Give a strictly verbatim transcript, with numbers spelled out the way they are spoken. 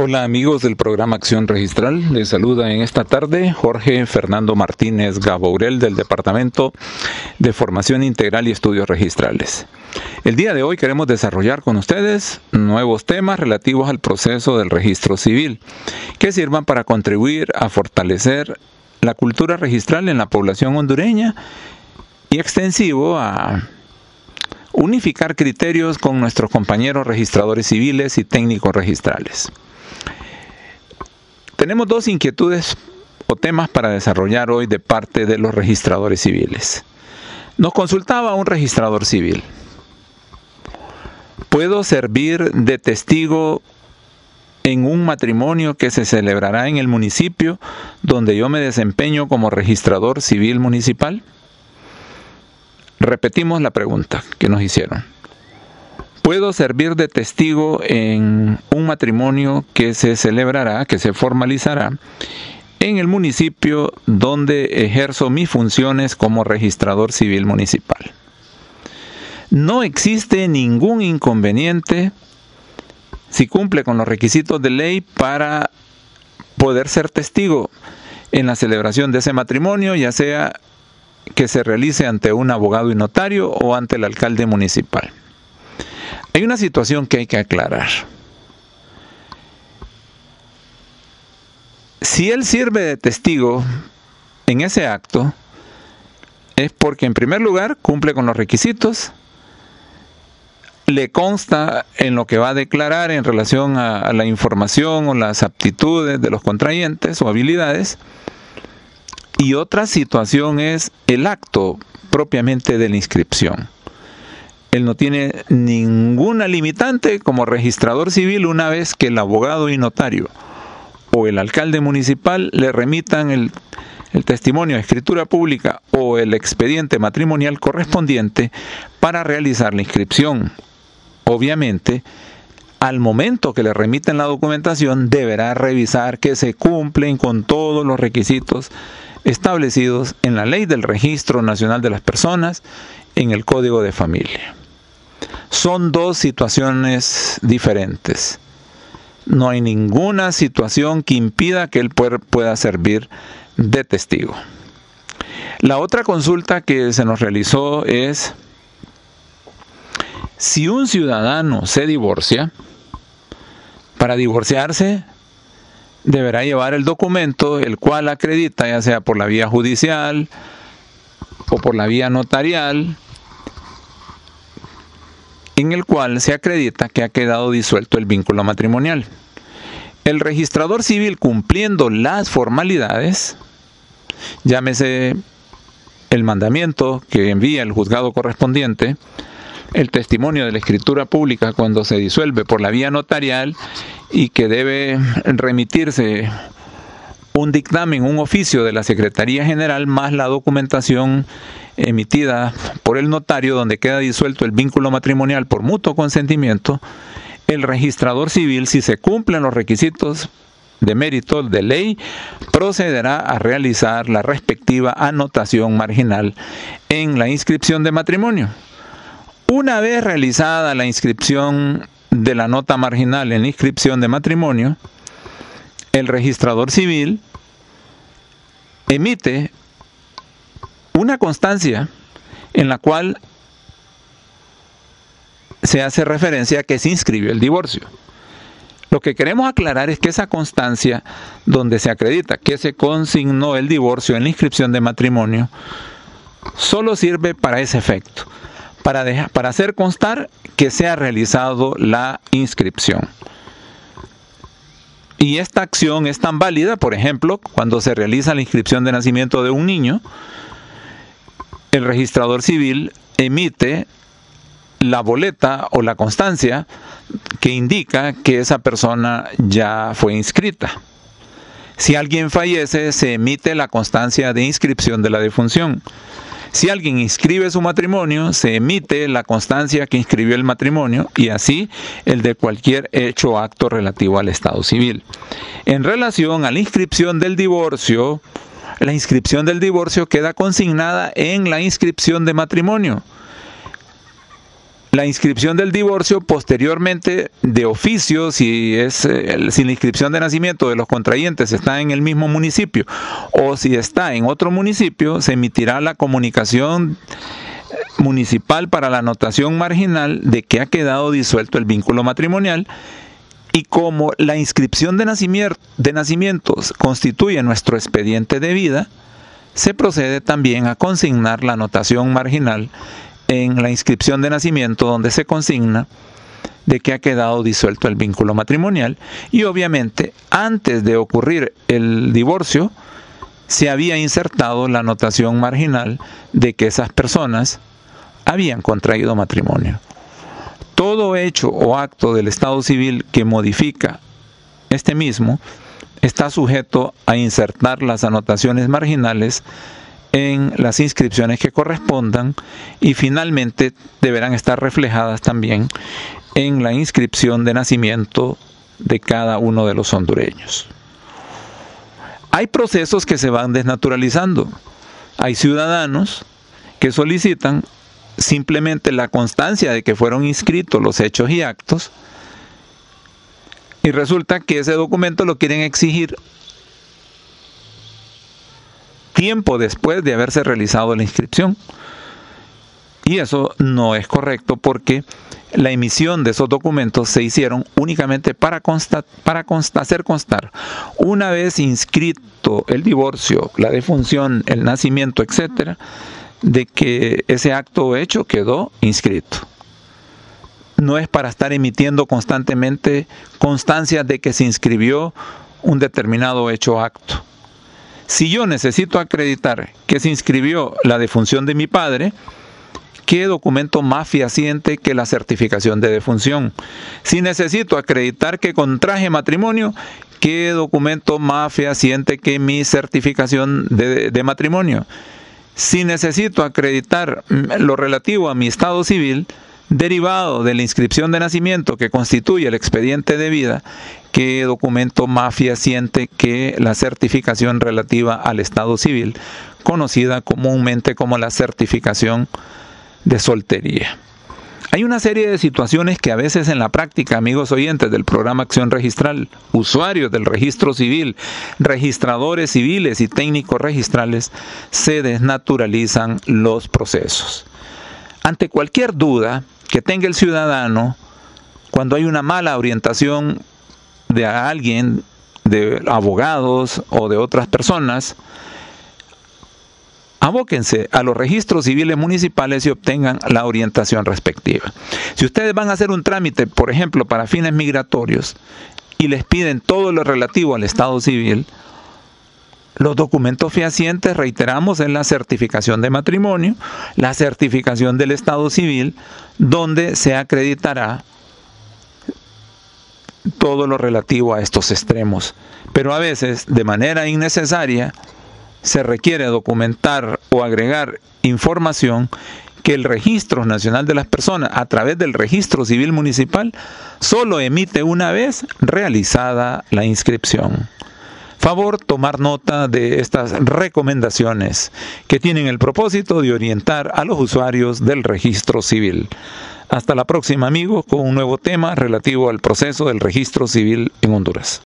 Hola amigos del programa Acción Registral, les saluda en esta tarde Jorge Fernando Martínez Gabourel del Departamento de Formación Integral y Estudios Registrales. El día de hoy queremos desarrollar con ustedes nuevos temas relativos al proceso del registro civil que sirvan para contribuir a fortalecer la cultura registral en la población hondureña y extensivo a unificar criterios con nuestros compañeros registradores civiles y técnicos registrales. Tenemos dos inquietudes o temas para desarrollar hoy de parte de los registradores civiles. Nos consultaba un registrador civil. ¿Puedo servir de testigo en un matrimonio que se celebrará en el municipio donde yo me desempeño como registrador civil municipal? Repetimos la pregunta que nos hicieron. ¿Puedo servir de testigo en un matrimonio que se celebrará, que se formalizará en el municipio donde ejerzo mis funciones como registrador civil municipal? No existe ningún inconveniente si cumple con los requisitos de ley para poder ser testigo en la celebración de ese matrimonio, ya sea que se realice ante un abogado y notario o ante el alcalde municipal. Hay una situación que hay que aclarar. Si él sirve de testigo en ese acto, es porque en primer lugar cumple con los requisitos, le consta en lo que va a declarar en relación a, a la información o las aptitudes de los contrayentes o habilidades, y otra situación es el acto propiamente de la inscripción. Él no tiene ninguna limitante como registrador civil una vez que el abogado y notario o el alcalde municipal le remitan el, el testimonio de escritura pública o el expediente matrimonial correspondiente para realizar la inscripción. Obviamente, al momento que le remiten la documentación, deberá revisar que se cumplen con todos los requisitos establecidos en la Ley del Registro Nacional de las Personas, en el Código de Familia. Son dos situaciones diferentes. No hay ninguna situación que impida que él pueda servir de testigo. La otra consulta que se nos realizó es: si un ciudadano se divorcia, para divorciarse deberá llevar el documento, el cual acredita, ya sea por la vía judicial o por la vía notarial, en el cual se acredita que ha quedado disuelto el vínculo matrimonial. El registrador civil, cumpliendo las formalidades, llámese el mandamiento que envía el juzgado correspondiente, el testimonio de la escritura pública cuando se disuelve por la vía notarial y que debe remitirse un dictamen, un oficio de la Secretaría General, más la documentación emitida por el notario donde queda disuelto el vínculo matrimonial por mutuo consentimiento, el registrador civil, si se cumplen los requisitos de mérito de ley, procederá a realizar la respectiva anotación marginal en la inscripción de matrimonio. Una vez realizada la inscripción de la nota marginal en la inscripción de matrimonio, el registrador civil emite una constancia en la cual se hace referencia a que se inscribió el divorcio. Lo que queremos aclarar es que esa constancia donde se acredita que se consignó el divorcio en la inscripción de matrimonio solo sirve para ese efecto, para, dejar, para hacer constar que se ha realizado la inscripción. Y esta acción es tan válida, por ejemplo, cuando se realiza la inscripción de nacimiento de un niño, el registrador civil emite la boleta o la constancia que indica que esa persona ya fue inscrita. Si alguien fallece, se emite la constancia de inscripción de la defunción. Si alguien inscribe su matrimonio, se emite la constancia que inscribió el matrimonio y así el de cualquier hecho o acto relativo al estado civil. En relación a la inscripción del divorcio, la inscripción del divorcio queda consignada en la inscripción de matrimonio. La inscripción del divorcio posteriormente de oficio, si es eh, si la inscripción de nacimiento de los contrayentes está en el mismo municipio o si está en otro municipio, se emitirá la comunicación municipal para la anotación marginal de que ha quedado disuelto el vínculo matrimonial. Y como la inscripción de, nacimiento, de nacimientos constituye nuestro expediente de vida, se procede también a consignar la anotación marginal en la inscripción de nacimiento, donde se consigna de que ha quedado disuelto el vínculo matrimonial. Y obviamente, antes de ocurrir el divorcio, se había insertado la anotación marginal de que esas personas habían contraído matrimonio. Todo hecho o acto del Estado civil que modifica este mismo está sujeto a insertar las anotaciones marginales en las inscripciones que correspondan y finalmente deberán estar reflejadas también en la inscripción de nacimiento de cada uno de los hondureños. Hay procesos que se van desnaturalizando. Hay ciudadanos que solicitan simplemente la constancia de que fueron inscritos los hechos y actos y resulta que ese documento lo quieren exigir tiempo después de haberse realizado la inscripción. Y eso no es correcto porque la emisión de esos documentos se hicieron únicamente para, constar, para constar, hacer constar, una vez inscrito el divorcio, la defunción, el nacimiento, etcétera, de que ese acto o hecho quedó inscrito. No es para estar emitiendo constantemente constancias de que se inscribió un determinado hecho o acto. Si yo necesito acreditar que se inscribió la defunción de mi padre, ¿qué documento más fehaciente que la certificación de defunción? Si necesito acreditar que contraje matrimonio, ¿qué documento más fehaciente que mi certificación de, de matrimonio? Si necesito acreditar lo relativo a mi estado civil, derivado de la inscripción de nacimiento que constituye el expediente de vida, ¿qué documento más fehaciente que la certificación relativa al estado civil, conocida comúnmente como la certificación de soltería? Hay una serie de situaciones que a veces en la práctica, amigos oyentes del programa Acción Registral, usuarios del registro civil, registradores civiles y técnicos registrales, se desnaturalizan los procesos. Ante cualquier duda que tenga el ciudadano, cuando hay una mala orientación de alguien, de abogados o de otras personas, abóquense a los registros civiles municipales y obtengan la orientación respectiva. Si ustedes van a hacer un trámite, por ejemplo, para fines migratorios, y les piden todo lo relativo al estado civil, los documentos fehacientes, reiteramos, es la certificación de matrimonio, la certificación del estado civil, donde se acreditará todo lo relativo a estos extremos. Pero a veces, de manera innecesaria, se requiere documentar o agregar información que el Registro Nacional de las Personas, a través del Registro Civil Municipal, solo emite una vez realizada la inscripción. Favor tomar nota de estas recomendaciones que tienen el propósito de orientar a los usuarios del registro civil. Hasta la próxima, amigos, con un nuevo tema relativo al proceso del registro civil en Honduras.